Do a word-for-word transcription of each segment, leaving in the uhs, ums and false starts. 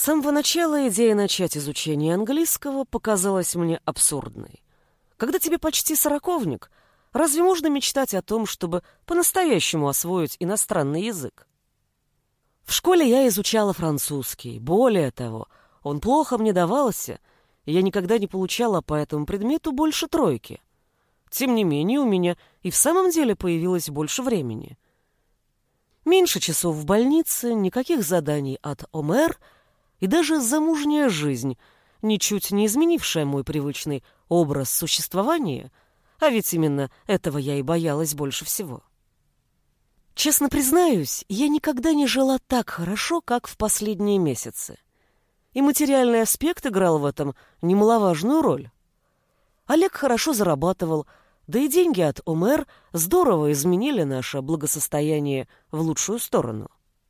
самого начала идея начать изучение английского показалась мне абсурдной. Когда тебе почти сороковник, разве можно мечтать о том, чтобы по-настоящему освоить иностранный язык? В школе я изучала французский. Более того, он плохо мне давался, и я никогда не получала по этому предмету больше тройки. Тем не менее, у меня и в самом деле появилось больше времени. Меньше часов в больнице, никаких заданий от ОМЭР и даже замужняя жизнь, ничуть не изменившая мой привычный образ существования, а ведь именно этого я и боялась больше всего. Честно признаюсь, я никогда не жила так хорошо, как в последние месяцы. И материальный аспект играл в этом немаловажную роль. Олег хорошо зарабатывал, да и деньги от ОМЭР здорово изменили наше благосостояние в лучшую сторону.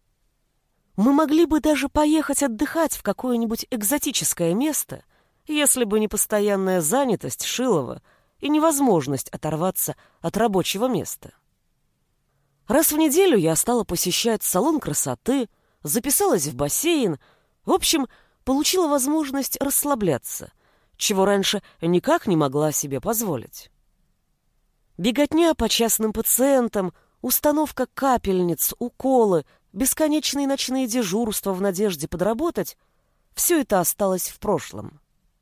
Мы могли бы даже поехать отдыхать в какое-нибудь экзотическое место, если бы не постоянная занятость Шилова и невозможность оторваться от рабочего места. Раз в неделю я стала посещать салон красоты, записалась в бассейн, в общем, получила возможность расслабляться, чего раньше никак не могла себе позволить. Беготня по частным пациентам, установка капельниц, уколы, бесконечные ночные дежурства в надежде подработать — все это осталось в прошлом.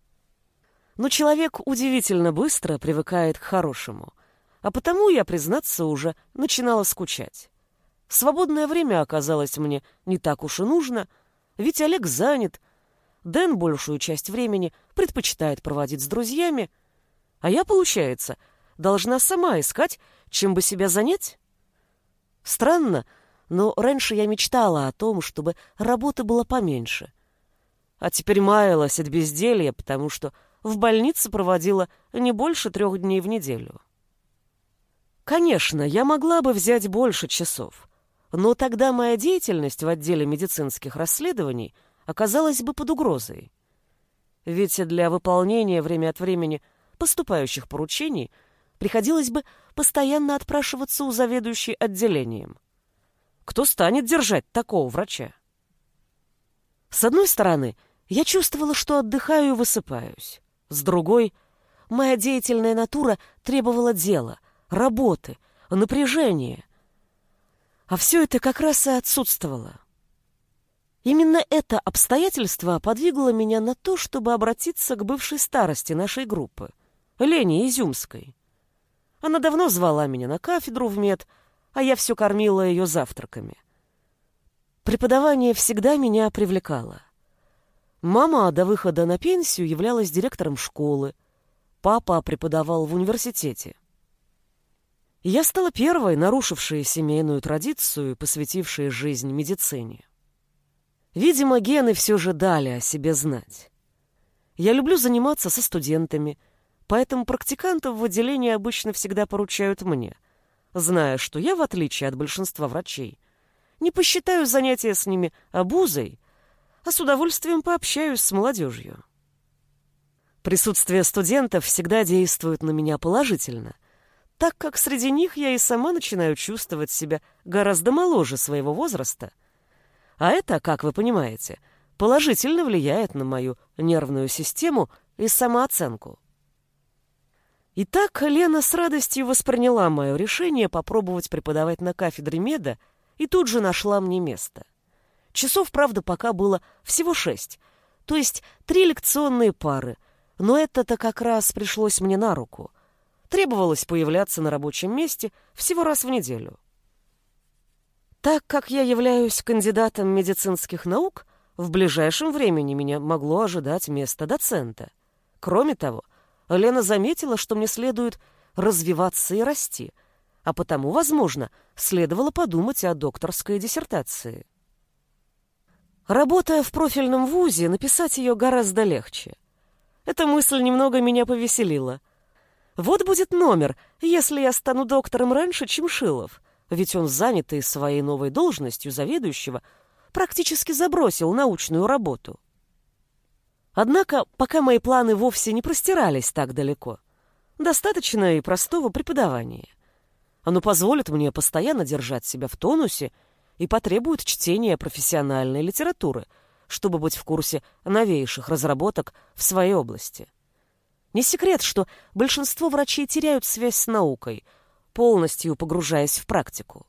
Но человек удивительно быстро привыкает к хорошему, а потому я, признаться, уже начинала скучать. Свободное время оказалось мне не так уж и нужно, ведь Олег занят, Дэн большую часть времени предпочитает проводить с друзьями, а я, получается, должна сама искать, чем бы себя занять? Странно, но раньше я мечтала о том, чтобы работы было поменьше. А теперь маялась от безделья, потому что в больнице проводила не больше трех дней в неделю. Конечно, я могла бы взять больше часов, но тогда моя деятельность в отделе медицинских расследований оказалась бы под угрозой. Ведь для выполнения время от времени поступающих поручений приходилось бы постоянно отпрашиваться у заведующей отделением. Кто станет держать такого врача? С одной стороны, я чувствовала, что отдыхаю и высыпаюсь. С другой, моя деятельная натура требовала дела, работы, напряжения. А все это как раз и отсутствовало. Именно это обстоятельство подвигло меня на то, чтобы обратиться к бывшей старости нашей группы, Лене Изюмской. Она давно звала меня на кафедру в мед, а я все кормила ее завтраками. Преподавание всегда меня привлекало. Мама до выхода на пенсию являлась директором школы, папа преподавал в университете. Я стала первой, нарушившей семейную традицию и посвятившей жизнь медицине. Видимо, гены все же дали о себе знать. Я люблю заниматься со студентами, поэтому практикантов в отделении обычно всегда поручают мне, зная, что я, в отличие от большинства врачей, не посчитаю занятия с ними обузой, а с удовольствием пообщаюсь с молодежью. Присутствие студентов всегда действует на меня положительно, так как среди них я и сама начинаю чувствовать себя гораздо моложе своего возраста, а это, как вы понимаете, положительно влияет на мою нервную систему и самооценку. Итак, Лена с радостью восприняла мое решение попробовать преподавать на кафедре меда и тут же нашла мне место. Часов, правда, пока было всего шесть, то есть три лекционные пары, но это-то как раз пришлось мне на руку. Требовалось появляться на рабочем месте всего раз в неделю. Так как я являюсь кандидатом медицинских наук, в ближайшем времени меня могло ожидать место доцента. Кроме того, Лена заметила, что мне следует развиваться и расти, а потому, возможно, следовало подумать о докторской диссертации. Работая в профильном вузе, написать ее гораздо легче. Эта мысль немного меня повеселила. Вот будет номер, если я стану доктором раньше, чем Шилов, ведь он, занятый своей новой должностью заведующего, практически забросил научную работу. Однако, пока мои планы вовсе не простирались так далеко, достаточно и простого преподавания. Оно позволит мне постоянно держать себя в тонусе и потребует чтения профессиональной литературы, чтобы быть в курсе новейших разработок в своей области. Не секрет, что большинство врачей теряют связь с наукой, полностью погружаясь в практику.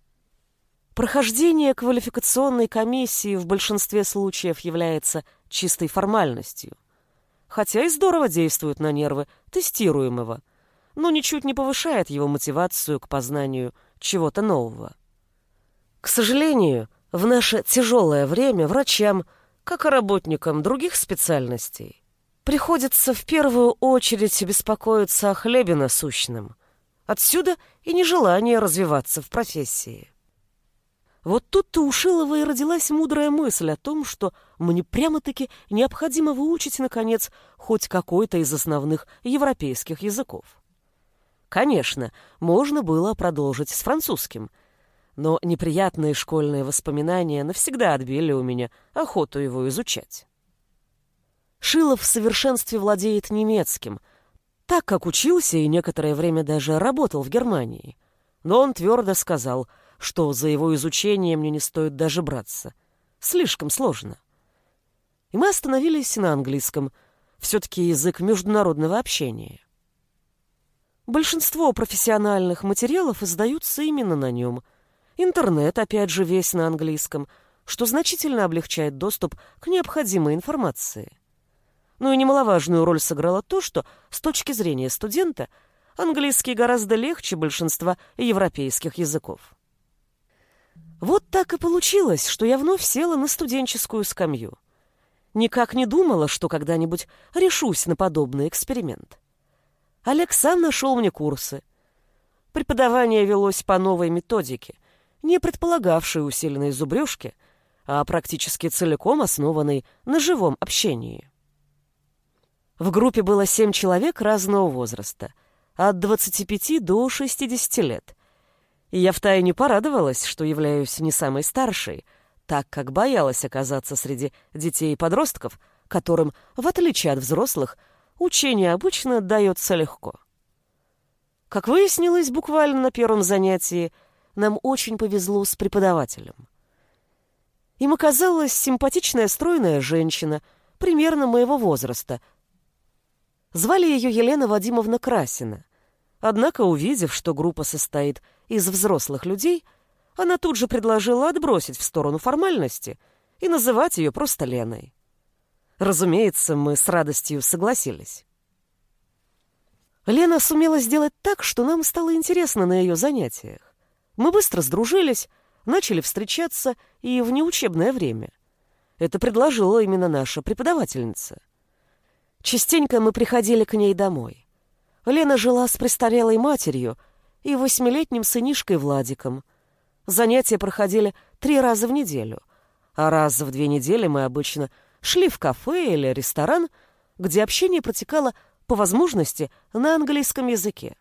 Прохождение квалификационной комиссии в большинстве случаев является чистой формальностью, хотя и здорово действует на нервы тестируемого, но ничуть не повышает его мотивацию к познанию чего-то нового. К сожалению, в наше тяжелое время врачам, как и работникам других специальностей, приходится в первую очередь беспокоиться о хлебе насущном. Отсюда и нежелание развиваться в профессии. Вот тут-то у Шилова и родилась мудрая мысль о том, что мне прямо-таки необходимо выучить, наконец, хоть какой-то из основных европейских языков. Конечно, можно было продолжить с французским, но неприятные школьные воспоминания навсегда отбили у меня охоту его изучать. Шилов в совершенстве владеет немецким, так как учился и некоторое время даже работал в Германии. Но он твердо сказал, что за его изучение мне не стоит даже браться. Слишком сложно. И мы остановились на английском, все-таки язык международного общения. Большинство профессиональных материалов издаются именно на нем. Интернет, опять же, весь на английском, что значительно облегчает доступ к необходимой информации. Ну и немаловажную роль сыграло то, что, с точки зрения студента, английский гораздо легче большинства европейских языков. Вот так и получилось, что я вновь села на студенческую скамью. Никак не думала, что когда-нибудь решусь на подобный эксперимент. Олег сам нашел мне курсы. Преподавание велось по новой методике, не предполагавшей усиленной зубрежки, а практически целиком основанной на живом общении. В группе было семь человек разного возраста, от двадцати пяти до шестидесяти лет. И я втайне порадовалась, что являюсь не самой старшей, так как боялась оказаться среди детей и подростков, которым, в отличие от взрослых, учение обычно дается легко. Как выяснилось буквально на первом занятии, нам очень повезло с преподавателем. Им оказалась симпатичная стройная женщина, примерно моего возраста. Звали ее Елена Вадимовна Красина. Однако, увидев, что группа состоит из взрослых людей, она тут же предложила отбросить в сторону формальности и называть ее просто Леной. Разумеется, мы с радостью согласились. Лена сумела сделать так, что нам стало интересно на ее занятиях. Мы быстро сдружились, начали встречаться и в неучебное время. Это предложила именно наша преподавательница. Частенько мы приходили к ней домой. Лена жила с престарелой матерью и восьмилетним сынишкой Владиком. Занятия проходили три раза в неделю, а раз в две недели мы обычно шли в кафе или ресторан, где общение протекало по возможности на английском языке.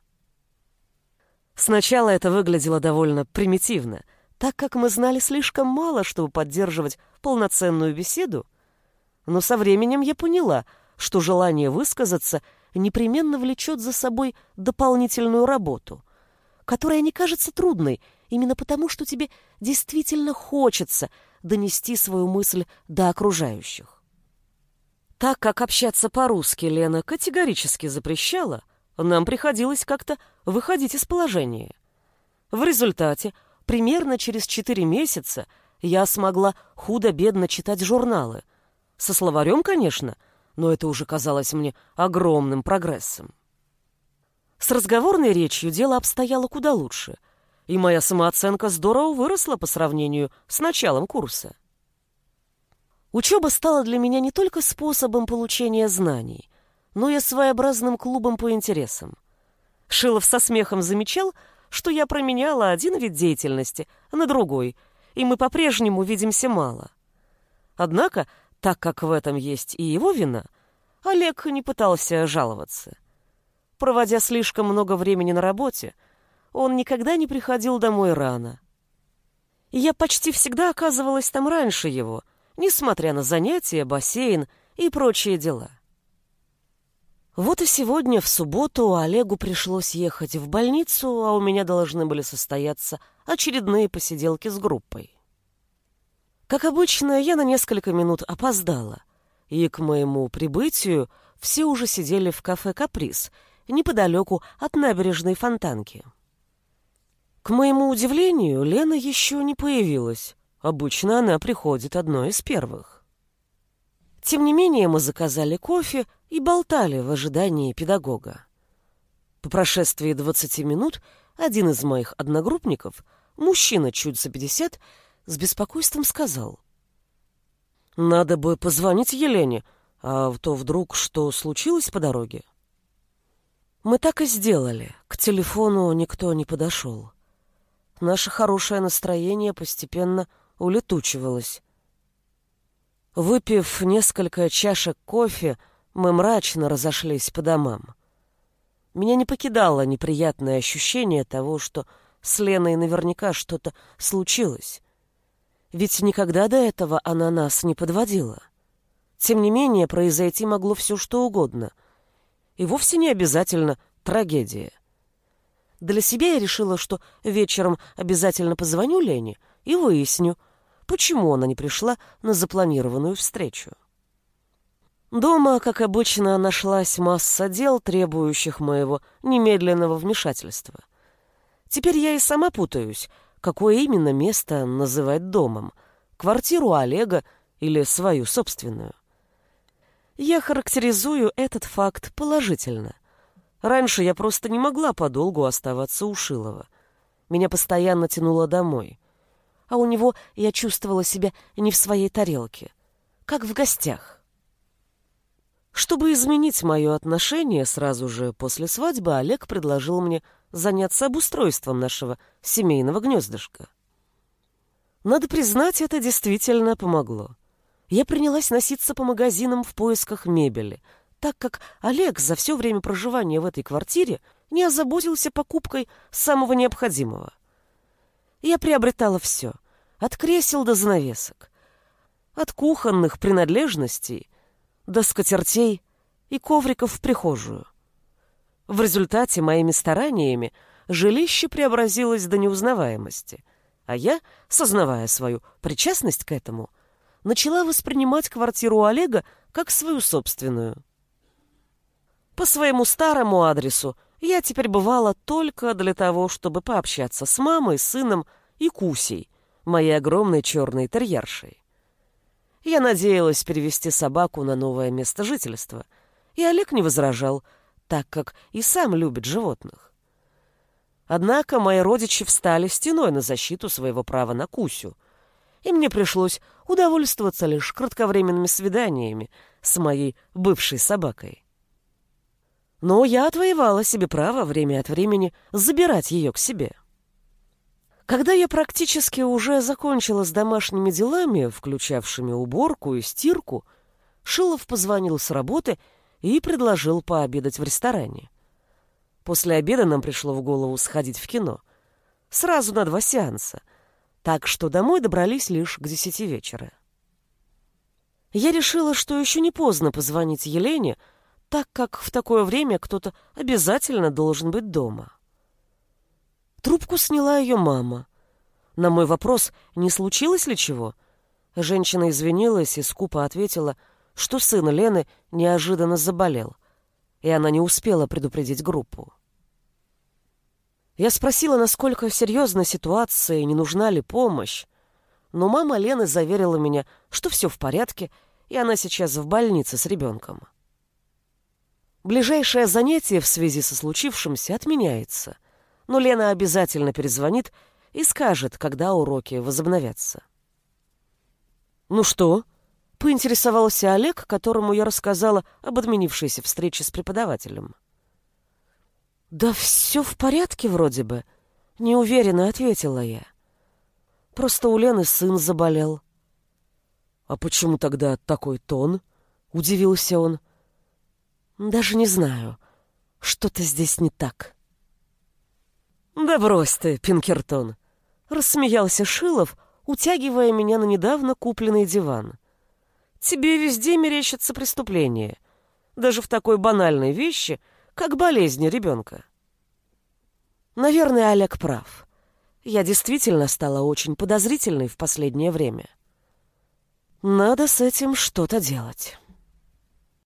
Сначала это выглядело довольно примитивно, так как мы знали слишком мало, чтобы поддерживать полноценную беседу, но со временем я поняла, что желание высказаться непременно влечет за собой дополнительную работу, которая не кажется трудной именно потому, что тебе действительно хочется донести свою мысль до окружающих. Так как общаться по-русски Лена категорически запрещала, нам приходилось как-то выходить из положения. В результате, примерно через четыре месяца, я смогла худо-бедно читать журналы. Со словарем, конечно, но это уже казалось мне огромным прогрессом. С разговорной речью дело обстояло куда лучше, и моя самооценка здорово выросла по сравнению с началом курса. Учеба стала для меня не только способом получения знаний, но и своеобразным клубом по интересам. Шилов со смехом замечал, что я променяла один вид деятельности на другой, и мы по-прежнему видимся мало. Однако, так как в этом есть и его вина, Олег не пытался жаловаться. Проводя слишком много времени на работе, он никогда не приходил домой рано. И я почти всегда оказывалась там раньше его, несмотря на занятия, бассейн и прочие дела. Вот и сегодня, в субботу, Олегу пришлось ехать в больницу, а у меня должны были состояться очередные посиделки с группой. Как обычно, я на несколько минут опоздала, и к моему прибытию все уже сидели в кафе «Каприз», неподалеку от набережной Фонтанки. К моему удивлению, Лена еще не появилась. Обычно она приходит одной из первых. Тем не менее, мы заказали кофе и болтали в ожидании педагога. По прошествии двадцати минут один из моих одногруппников, мужчина чуть за пятьдесят, с беспокойством сказал: «Надо бы позвонить Елене, а то вдруг что случилось по дороге?» Мы так и сделали. К телефону никто не подошел. Наше хорошее настроение постепенно улетучивалось. Выпив несколько чашек кофе, мы мрачно разошлись по домам. Меня не покидало неприятное ощущение того, что с Леной наверняка что-то случилось. Ведь никогда до этого она нас не подводила. Тем не менее, произойти могло все что угодно. И вовсе не обязательно трагедия. Для себя я решила, что вечером обязательно позвоню Лене и выясню, почему она не пришла на запланированную встречу. Дома, как обычно, нашлась масса дел, требующих моего немедленного вмешательства. Теперь я и сама путаюсь, какое именно место называть домом — квартиру Олега или свою собственную. Я характеризую этот факт положительно. Раньше я просто не могла подолгу оставаться у Шилова. Меня постоянно тянуло домой. А у него я чувствовала себя не в своей тарелке, как в гостях. Чтобы изменить мое отношение, сразу же после свадьбы Олег предложил мне заняться обустройством нашего семейного гнездышка. Надо признать, это действительно помогло. Я принялась носиться по магазинам в поисках мебели, так как Олег за все время проживания в этой квартире не озаботился покупкой самого необходимого. Я приобретала все, от кресел до занавесок, от кухонных принадлежностей до скатертей и ковриков в прихожую. В результате моими стараниями жилище преобразилось до неузнаваемости, а я, сознавая свою причастность к этому, начала воспринимать квартиру Олега как свою собственную. По своему старому адресу я теперь бывала только для того, чтобы пообщаться с мамой, сыном и Кусей, моей огромной черной терьершей. Я надеялась перевести собаку на новое место жительства, и Олег не возражал, так как и сам любит животных. Однако мои родичи встали стеной на защиту своего права на Кусю, и мне пришлось удовольствоваться лишь кратковременными свиданиями с моей бывшей собакой. Но я отвоевала себе право время от времени забирать ее к себе. Когда я практически уже закончила с домашними делами, включавшими уборку и стирку, Шилов позвонил с работы и предложил пообедать в ресторане. После обеда нам пришло в голову сходить в кино. Сразу на два сеанса. Так что домой добрались лишь к десяти вечера. Я решила, что еще не поздно позвонить Елене, так как в такое время кто-то обязательно должен быть дома. Трубку сняла ее мама. На мой вопрос, не случилось ли чего, женщина извинилась и скупо ответила, что сын Лены неожиданно заболел, и она не успела предупредить группу. Я спросила, насколько серьезна ситуация и не нужна ли помощь, но мама Лены заверила меня, что все в порядке, и она сейчас в больнице с ребенком. Ближайшее занятие в связи со случившимся отменяется, но Лена обязательно перезвонит и скажет, когда уроки возобновятся. «Ну что?» — поинтересовался Олег, которому я рассказала об отменившейся встрече с преподавателем. «Да все в порядке вроде бы», — неуверенно ответила я. «Просто у Лены сын заболел». «А почему тогда такой тон?» — удивился он. «Даже не знаю. Что-то здесь не так». «Да брось ты, Пинкертон!» — рассмеялся Шилов, утягивая меня на недавно купленный диван. «Тебе везде мерещатся преступления, даже в такой банальной вещи, как болезнь ребенка». Наверное, Олег прав. Я действительно стала очень подозрительной в последнее время. Надо с этим что-то делать.